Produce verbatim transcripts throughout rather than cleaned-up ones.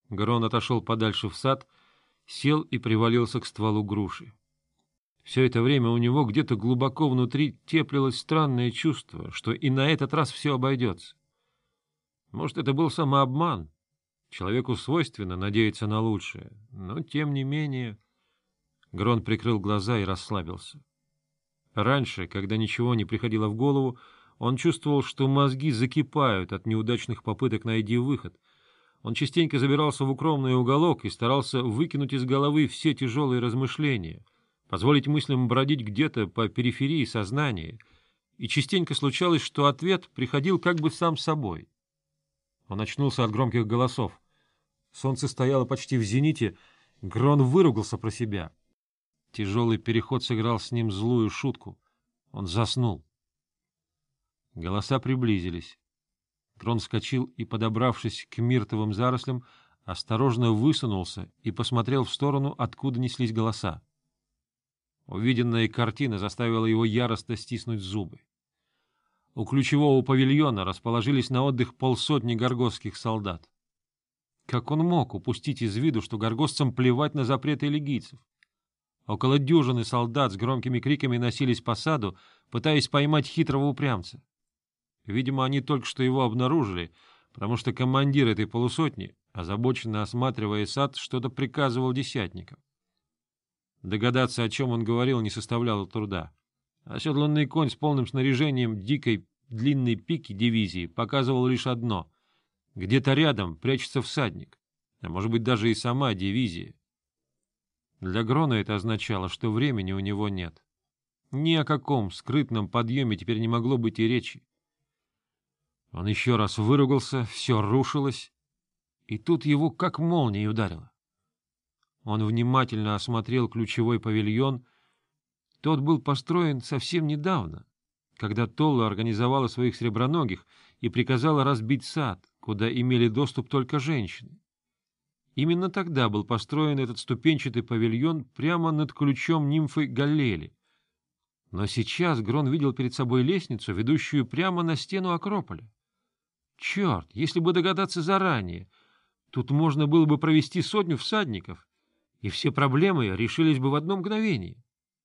Грон отошел подальше в сад, сел и привалился к стволу груши. Все это время у него где-то глубоко внутри теплилось странное чувство, что и на этот раз все обойдется. Может, это был самообман? Человеку свойственно надеяться на лучшее, но тем не менее... Грон прикрыл глаза и расслабился. Раньше, когда ничего не приходило в голову, он чувствовал, что мозги закипают от неудачных попыток найти выход. Он частенько забирался в укромный уголок и старался выкинуть из головы все тяжелые размышления, позволить мыслям бродить где-то по периферии сознания, и частенько случалось, что ответ приходил как бы сам собой. Он очнулся от громких голосов. Солнце стояло почти в зените, Грон выругался про себя. Тяжелый переход сыграл с ним злую шутку. Он заснул. Голоса приблизились. Грон вскочил и, подобравшись к миртовым зарослям, осторожно высунулся и посмотрел в сторону, откуда неслись голоса. Увиденная картина заставила его яростно стиснуть зубы. У ключевого павильона расположились на отдых полсотни горгосских солдат. Как он мог упустить из виду, что горгоссцам плевать на запреты лигийцев? Около дюжины солдат с громкими криками носились по саду, пытаясь поймать хитрого упрямца. Видимо, они только что его обнаружили, потому что командир этой полусотни, озабоченно осматривая сад, что-то приказывал десятникам. Догадаться, о чем он говорил, не составляло труда. Оседланный конь с полным снаряжением дикой длинной пики дивизии показывал лишь одно — где-то рядом прячется всадник, а может быть даже и сама дивизия. Для Грона это означало, что времени у него нет. Ни о каком скрытном подъеме теперь не могло быть и речи. Он еще раз выругался, все рушилось, и тут его как молнией ударило. Он внимательно осмотрел ключевой павильон. Тот был построен совсем недавно, когда Толла организовала своих среброногих и приказала разбить сад, куда имели доступ только женщины. Именно тогда был построен этот ступенчатый павильон прямо над ключом нимфы Галлели. Но сейчас Грон видел перед собой лестницу, ведущую прямо на стену Акрополя. Черт, если бы догадаться заранее, тут можно было бы провести сотню всадников, и все проблемы решились бы в одно мгновение.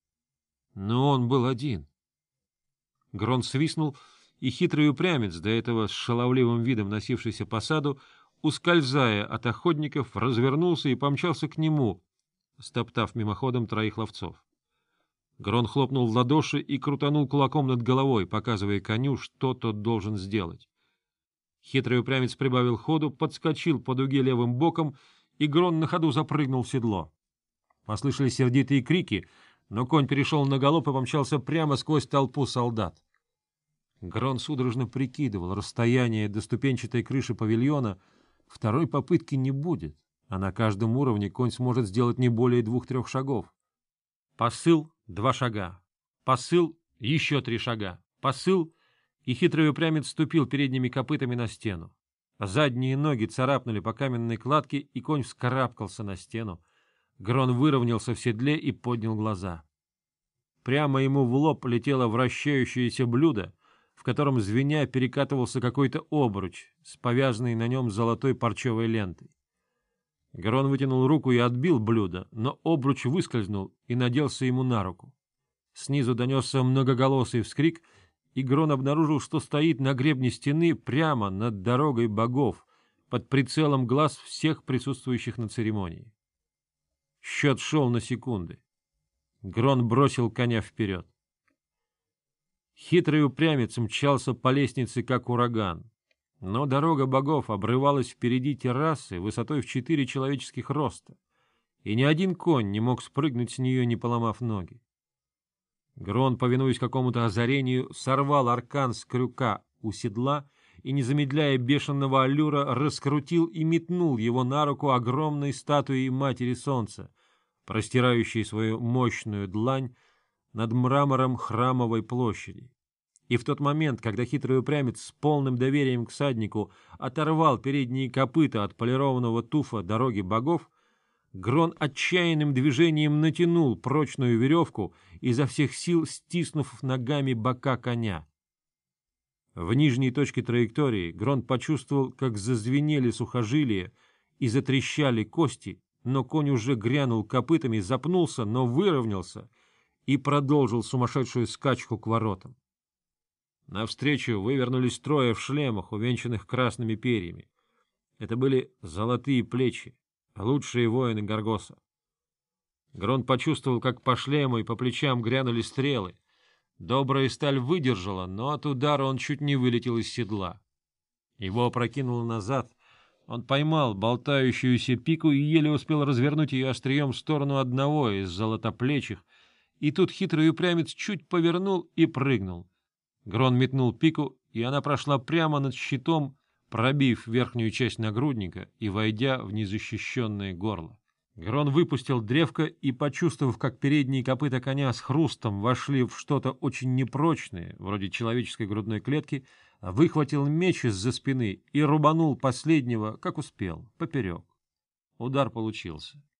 Но он был один. Грон свистнул, и хитрый упрямец, до этого с шаловливым видом носившийся по саду, ускользая от охотников, развернулся и помчался к нему, стоптав мимоходом троих ловцов. Грон хлопнул в ладоши и крутанул кулаком над головой, показывая коню, что тот должен сделать. Хитрый упрямец прибавил ходу, подскочил по дуге левым боком, и Грон на ходу запрыгнул в седло. Послышались сердитые крики, но конь перешел на галоп и помчался прямо сквозь толпу солдат. Грон судорожно прикидывал расстояние до ступенчатой крыши павильона. Второй попытки не будет, а на каждом уровне конь сможет сделать не более двух-трех шагов. Посыл — два шага. Посыл — еще три шага. Посыл — и хитрый упрямец ступил передними копытами на стену. Задние ноги царапнули по каменной кладке, и конь вскарабкался на стену. Грон выровнялся в седле и поднял глаза. Прямо ему в лоб летело вращающееся блюдо, в котором звеня перекатывался какой-то обруч с повязанной на нем золотой парчевой лентой. Грон вытянул руку и отбил блюдо, но обруч выскользнул и наделся ему на руку. Снизу донесся многоголосый вскрик, и Грон обнаружил, что стоит на гребне стены прямо над дорогой богов, под прицелом глаз всех присутствующих на церемонии. Счет шел на секунды. Грон бросил коня вперед. Хитрый упрямец мчался по лестнице, как ураган. Но дорога богов обрывалась впереди террасы высотой в четыре человеческих роста, и ни один конь не мог спрыгнуть с нее, не поломав ноги. Грон, повинуясь какому-то озарению, сорвал аркан с крюка у седла и, не замедляя бешеного аллюра, раскрутил и метнул его на руку огромной статуей Матери Солнца, простирающей свою мощную длань над мрамором храмовой площади. И в тот момент, когда хитрый упрямец с полным доверием к всаднику оторвал передние копыта от полированного туфа дороги богов, Грон отчаянным движением натянул прочную веревку, изо всех сил стиснув ногами бока коня. В нижней точке траектории Грон почувствовал, как зазвенели сухожилия, и затрещали кости, но конь уже грянул копытами, запнулся, но выровнялся и продолжил сумасшедшую скачку к воротам. Навстречу вывернулись трое в шлемах, увенчанных красными перьями. Это были золотые плечи, лучшие воины Гаргоса. Грон почувствовал, как по шлему и по плечам грянули стрелы. Добрая сталь выдержала, но от удара он чуть не вылетел из седла. Его опрокинуло назад. Он поймал болтающуюся пику и еле успел развернуть ее острием в сторону одного из золотоплечих, и тут хитрый упрямец чуть повернул и прыгнул. Грон метнул пику, и она прошла прямо над щитом, пробив верхнюю часть нагрудника и войдя в незащищенное горло. Грон выпустил древко и, почувствовав, как передние копыта коня с хрустом вошли в что-то очень непрочное, вроде человеческой грудной клетки, выхватил меч из-за спины и рубанул последнего, как успел, поперек. Удар получился.